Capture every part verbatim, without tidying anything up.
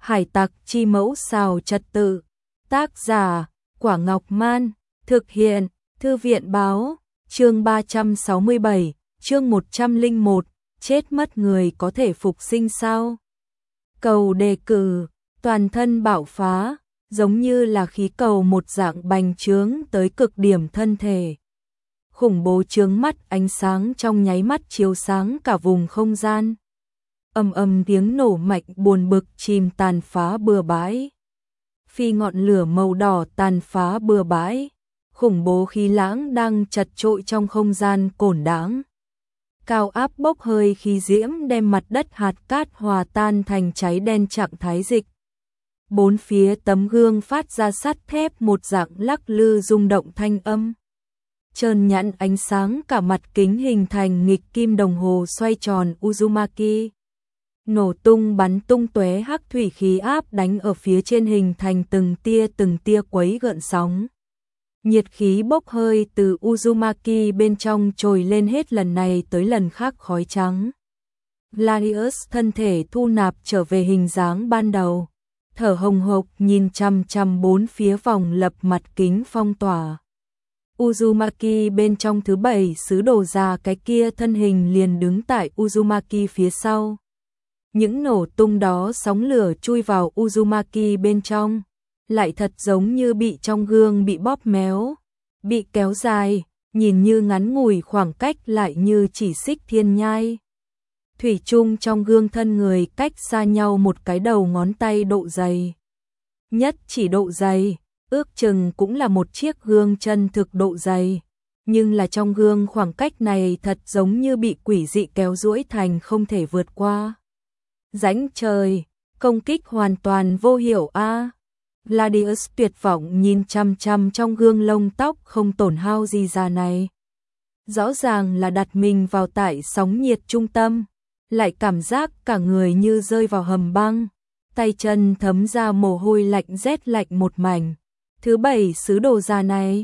Hải tặc chi mẫu xào trật tự. Tác giả, Quả Ngọc Man. Thực hiện, Thư viện báo. Chương ba trăm sáu mươi bảy, chương một trăm lẻ một, chết mất người có thể phục sinh sao? Cầu đề cử, toàn thân bạo phá, giống như là khí cầu một dạng bành trướng tới cực điểm thân thể. Khủng bố chướng mắt ánh sáng trong nháy mắt chiếu sáng cả vùng không gian. Ầm ầm tiếng nổ mạnh buồn bực chìm tàn phá bừa bãi. Phi ngọn lửa màu đỏ tàn phá bừa bãi. Khủng bố khí lãng đang chật trội trong không gian cổn đãng. Cao áp bốc hơi khí diễm đem mặt đất hạt cát hòa tan thành cháy đen trạng thái dịch. Bốn phía tấm gương phát ra sắt thép một dạng lắc lư rung động thanh âm. Trơn nhẵn ánh sáng cả mặt kính hình thành nghịch kim đồng hồ xoay tròn Uzumaki. Nổ tung bắn tung tóe hắc thủy khí áp đánh ở phía trên hình thành từng tia từng tia quấy gợn sóng. Nhiệt khí bốc hơi từ Uzumaki bên trong trồi lên hết lần này tới lần khác khói trắng. Gladius thân thể thu nạp trở về hình dáng ban đầu. Thở hồng hộc nhìn chằm chằm bốn phía vòng lập mặt kính phong tỏa. Uzumaki bên trong thứ bảy sứ đồ già cái kia thân hình liền đứng tại Uzumaki phía sau. Những nổ tung đó sóng lửa chui vào Uzumaki bên trong, lại thật giống như bị trong gương bị bóp méo, bị kéo dài, nhìn như ngắn ngủi khoảng cách lại như chỉ xích thiên nhai. Thủy chung trong gương thân người cách xa nhau một cái đầu ngón tay độ dày. Nhất chỉ độ dày, ước chừng cũng là một chiếc gương chân thực độ dày. Nhưng là trong gương khoảng cách này thật giống như bị quỷ dị kéo duỗi thành không thể vượt qua. Rãnh trời, công kích hoàn toàn vô hiệu a. À. Gladius tuyệt vọng nhìn chăm chăm trong gương lông tóc không tổn hao gì già này. Rõ ràng là đặt mình vào tại sóng nhiệt trung tâm, lại cảm giác cả người như rơi vào hầm băng, tay chân thấm ra mồ hôi lạnh rét lạnh một mảnh. Thứ bảy sứ đồ già này,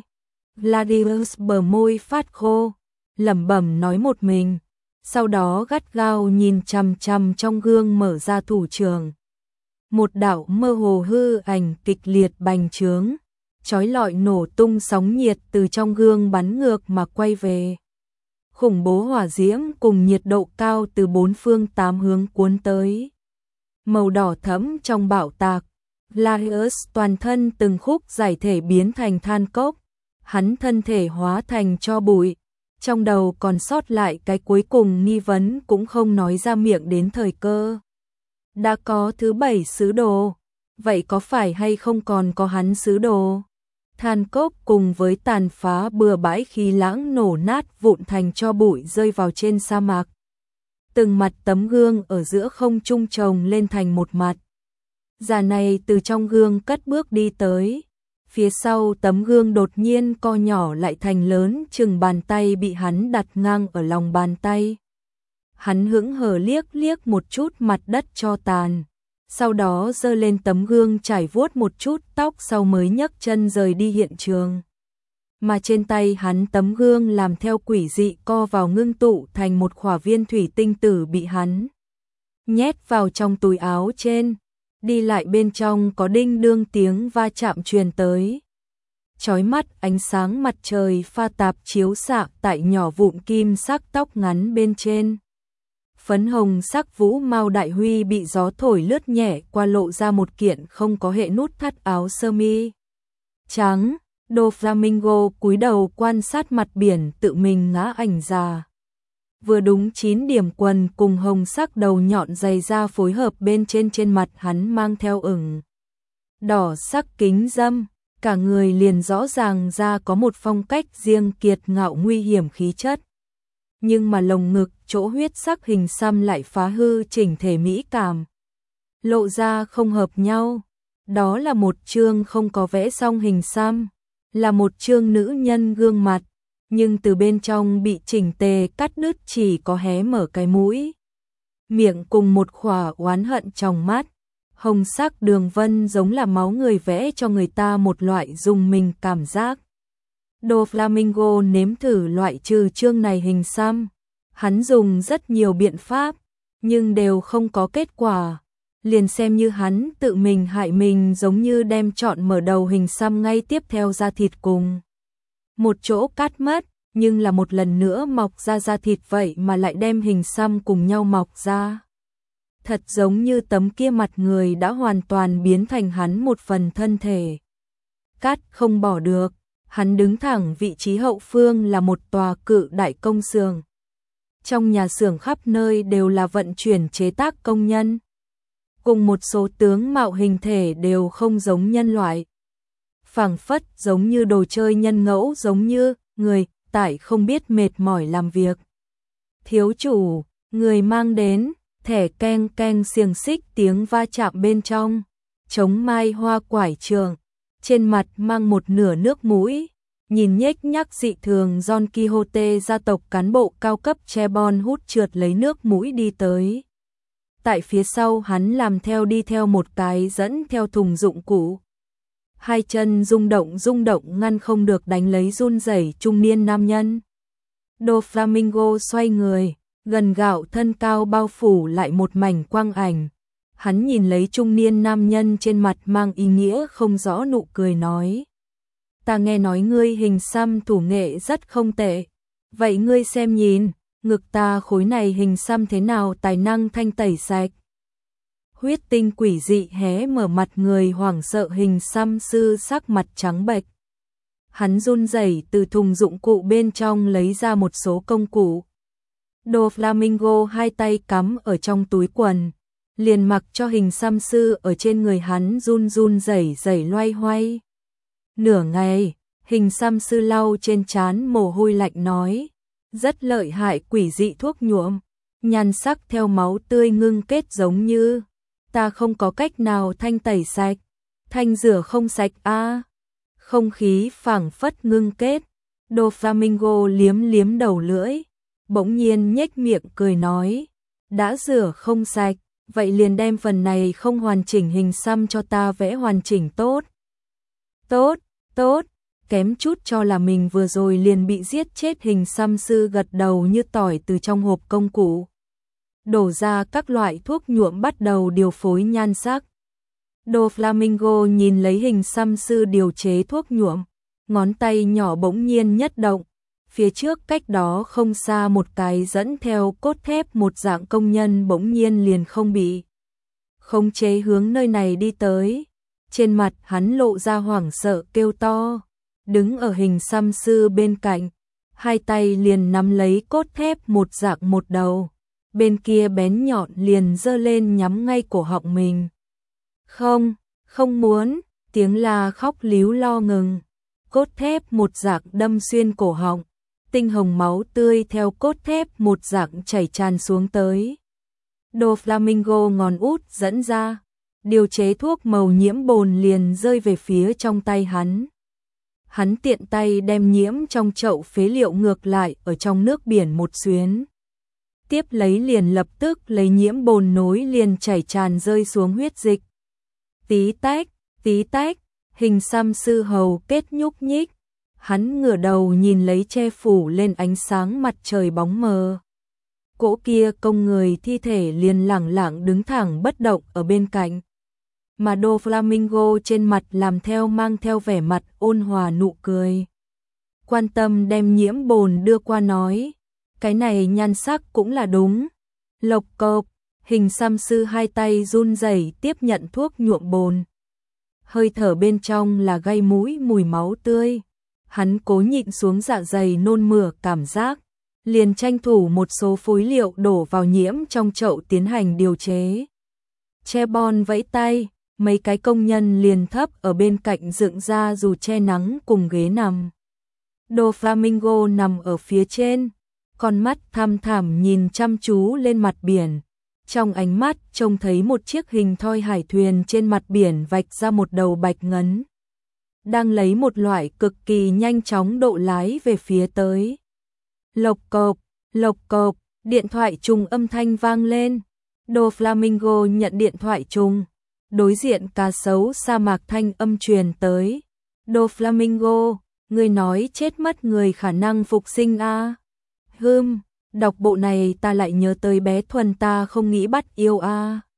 Gladius bờ môi phát khô, lẩm bẩm nói một mình, sau đó gắt gao nhìn chằm chằm trong gương mở ra thủ trường. Một đạo mơ hồ hư ảnh kịch liệt bành trướng, chói lọi nổ tung sóng nhiệt từ trong gương bắn ngược mà quay về. Khủng bố hỏa diễm cùng nhiệt độ cao từ bốn phương tám hướng cuốn tới. Màu đỏ thẫm trong bạo tạc, Gladius toàn thân từng khúc giải thể biến thành than cốc, hắn thân thể hóa thành tro bụi, trong đầu còn sót lại cái cuối cùng nghi vấn cũng không nói ra miệng đến thời cơ. Đã có thứ bảy sứ đồ, vậy có phải hay không còn có hắn sứ đồ? Than cốc cùng với tàn phá bừa bãi khí lãng nổ nát vụn thành tro bụi rơi vào trên sa mạc. Từng mặt tấm gương ở giữa không trung chồng lên thành một mặt. Già này từ trong gương cất bước đi tới. Phía sau tấm gương đột nhiên co nhỏ lại thành lớn chừng bàn tay bị hắn đặt ngang ở lòng bàn tay. Hắn hững hờ liếc liếc một chút mặt đất cho tàn. Sau đó giơ lên tấm gương trải vuốt một chút tóc sau mới nhấc chân rời đi hiện trường. Mà trên tay hắn tấm gương làm theo quỷ dị co vào ngưng tụ thành một khỏa viên thủy tinh tử bị hắn nhét vào trong túi áo trên. Đi lại bên trong có đinh đương tiếng va chạm truyền tới. Chói mắt ánh sáng mặt trời pha tạp chiếu xạ tại nhỏ vụn kim sắc tóc ngắn bên trên. Phấn hồng sắc vũ mao đại huy bị gió thổi lướt nhẹ qua lộ ra một kiện không có hệ nút thắt áo sơ mi trắng. Doflamingo cúi đầu quan sát mặt biển tự mình ngã ảnh ra. Vừa đúng chín điểm quần cùng hồng sắc đầu nhọn dày da phối hợp bên trên trên mặt hắn mang theo ửng đỏ sắc kính dâm, cả người liền rõ ràng ra có một phong cách riêng kiệt ngạo nguy hiểm khí chất. Nhưng mà lồng ngực chỗ huyết sắc hình xăm lại phá hư chỉnh thể mỹ cảm. Lộ ra không hợp nhau, đó là một chương không có vẽ xong hình xăm, là một chương nữ nhân gương mặt. Nhưng từ bên trong bị chỉnh tề cắt đứt chỉ có hé mở cái mũi. Miệng cùng một khỏa oán hận trong mắt. Hồng sắc đường vân giống là máu người vẽ cho người ta một loại rùng mình cảm giác. Doflamingo nếm thử loại trừ chương này hình xăm. Hắn dùng rất nhiều biện pháp, nhưng đều không có kết quả. liền xem như hắn tự mình hại mình, giống như đem trọn mở đầu hình xăm ngay tiếp theo da thịt cùng một chỗ cắt mất, nhưng là một lần nữa mọc ra da thịt vậy mà lại đem hình xăm cùng nhau mọc ra. Thật giống như tấm kia mặt người đã hoàn toàn biến thành hắn một phần thân thể. Cắt không bỏ được, hắn đứng thẳng vị trí hậu phương là một tòa cự đại công xưởng. Trong nhà xưởng khắp nơi đều là vận chuyển chế tác công nhân. Cùng một số tướng mạo hình thể đều không giống nhân loại. Phảng phất giống như đồ chơi nhân ngẫu, giống như người tại không biết mệt mỏi làm việc. Thiếu chủ, người mang đến, thẻ keng keng xiềng xích tiếng va chạm bên trong. Chống mai hoa quải trường, trên mặt mang một nửa nước mũi. Nhìn nhếch nhác dị thường Don Quixote gia tộc cán bộ cao cấp Chebon hút trượt lấy nước mũi đi tới. Tại phía sau hắn làm theo đi theo một cái dẫn theo thùng dụng cụ. Hai chân rung động rung động ngăn không được đánh lấy run rẩy trung niên nam nhân. Doflamingo xoay người, gần gạo thân cao bao phủ lại một mảnh quang ảnh. Hắn nhìn lấy trung niên nam nhân trên mặt mang ý nghĩa không rõ nụ cười nói. Ta nghe nói ngươi hình xăm thủ nghệ rất không tệ. Vậy ngươi xem nhìn, ngực ta khối này hình xăm thế nào, tài năng thanh tẩy sạch. Huyết tinh quỷ dị hé mở mặt người hoảng sợ hình xăm sư sắc mặt trắng bệch. Hắn run rẩy từ thùng dụng cụ bên trong lấy ra một số công cụ. Doflamingo hai tay cắm ở trong túi quần, liền mặc cho hình xăm sư ở trên người hắn run run rẩy rẩy loay hoay. Nửa ngày, hình xăm sư lau trên trán mồ hôi lạnh nói, rất lợi hại quỷ dị thuốc nhuộm, nhan sắc theo máu tươi ngưng kết giống như, ta không có cách nào thanh tẩy sạch, thanh rửa không sạch a. À. Không khí phảng phất ngưng kết, Doflamingo liếm liếm đầu lưỡi, bỗng nhiên nhếch miệng cười nói, đã rửa không sạch, vậy liền đem phần này không hoàn chỉnh hình xăm cho ta vẽ hoàn chỉnh tốt. Tốt, tốt, kém chút cho là mình vừa rồi liền bị giết chết hình xăm sư gật đầu như tỏi từ trong hộp công cụ. Đổ ra các loại thuốc nhuộm bắt đầu điều phối nhan sắc. Doflamingo nhìn lấy hình xăm sư điều chế thuốc nhuộm, ngón tay nhỏ bỗng nhiên nhất động. Phía trước cách đó không xa một cái dẫn theo cốt thép một dạng công nhân bỗng nhiên liền không bị khống chế hướng nơi này đi tới. Trên mặt hắn lộ ra hoảng sợ kêu to, đứng ở hình xăm sư bên cạnh, hai tay liền nắm lấy cốt thép một dạng một đầu, bên kia bén nhọn liền giơ lên nhắm ngay cổ họng mình. Không, không muốn, tiếng la khóc líu lo ngừng, cốt thép một dạng đâm xuyên cổ họng, tinh hồng máu tươi theo cốt thép một dạng chảy tràn xuống tới. Doflamingo ngón út dẫn ra, điều chế thuốc màu nhiễm bồn liền rơi về phía trong tay hắn. Hắn tiện tay đem nhiễm trong chậu phế liệu ngược lại ở trong nước biển một xuyến. Tiếp lấy liền lập tức lấy nhiễm bồn nối liền chảy tràn rơi xuống huyết dịch. Tí tách, tí tách, hình xăm sư hầu kết nhúc nhích. Hắn ngửa đầu nhìn lấy che phủ lên ánh sáng mặt trời bóng mờ. Cỗ kia công người thi thể liền lẳng lặng đứng thẳng bất động ở bên cạnh. Mà Doflamingo trên mặt làm theo mang theo vẻ mặt ôn hòa nụ cười. Quan tâm đem nhiễm bồn đưa qua nói, cái này nhan sắc cũng là đúng. Lộc cộp, hình xăm sư hai tay run rẩy tiếp nhận thuốc nhuộm bồn. Hơi thở bên trong là gây mũi mùi máu tươi. Hắn cố nhịn xuống dạ dày nôn mửa cảm giác, liền tranh thủ một số phối liệu đổ vào nhiễm trong chậu tiến hành điều chế. Chebon vẫy tay, mấy cái công nhân liền thấp ở bên cạnh dựng ra dù che nắng cùng ghế nằm. Doflamingo nằm ở phía trên, con mắt thăm thẳm nhìn chăm chú lên mặt biển. Trong ánh mắt trông thấy một chiếc hình thoi hải thuyền trên mặt biển vạch ra một đầu bạch ngấn. Đang lấy một loại cực kỳ nhanh chóng độ lái về phía tới. Lộc cộp, lộc cộp, điện thoại trùng âm thanh vang lên. Doflamingo nhận điện thoại trùng. Đối diện cá sấu sa mạc thanh âm truyền tới. Doflamingo, người nói chết mất người khả năng phục sinh a. À? Hừm, đọc bộ này ta lại nhớ tới bé Thuần ta không nghĩ bắt yêu a. À?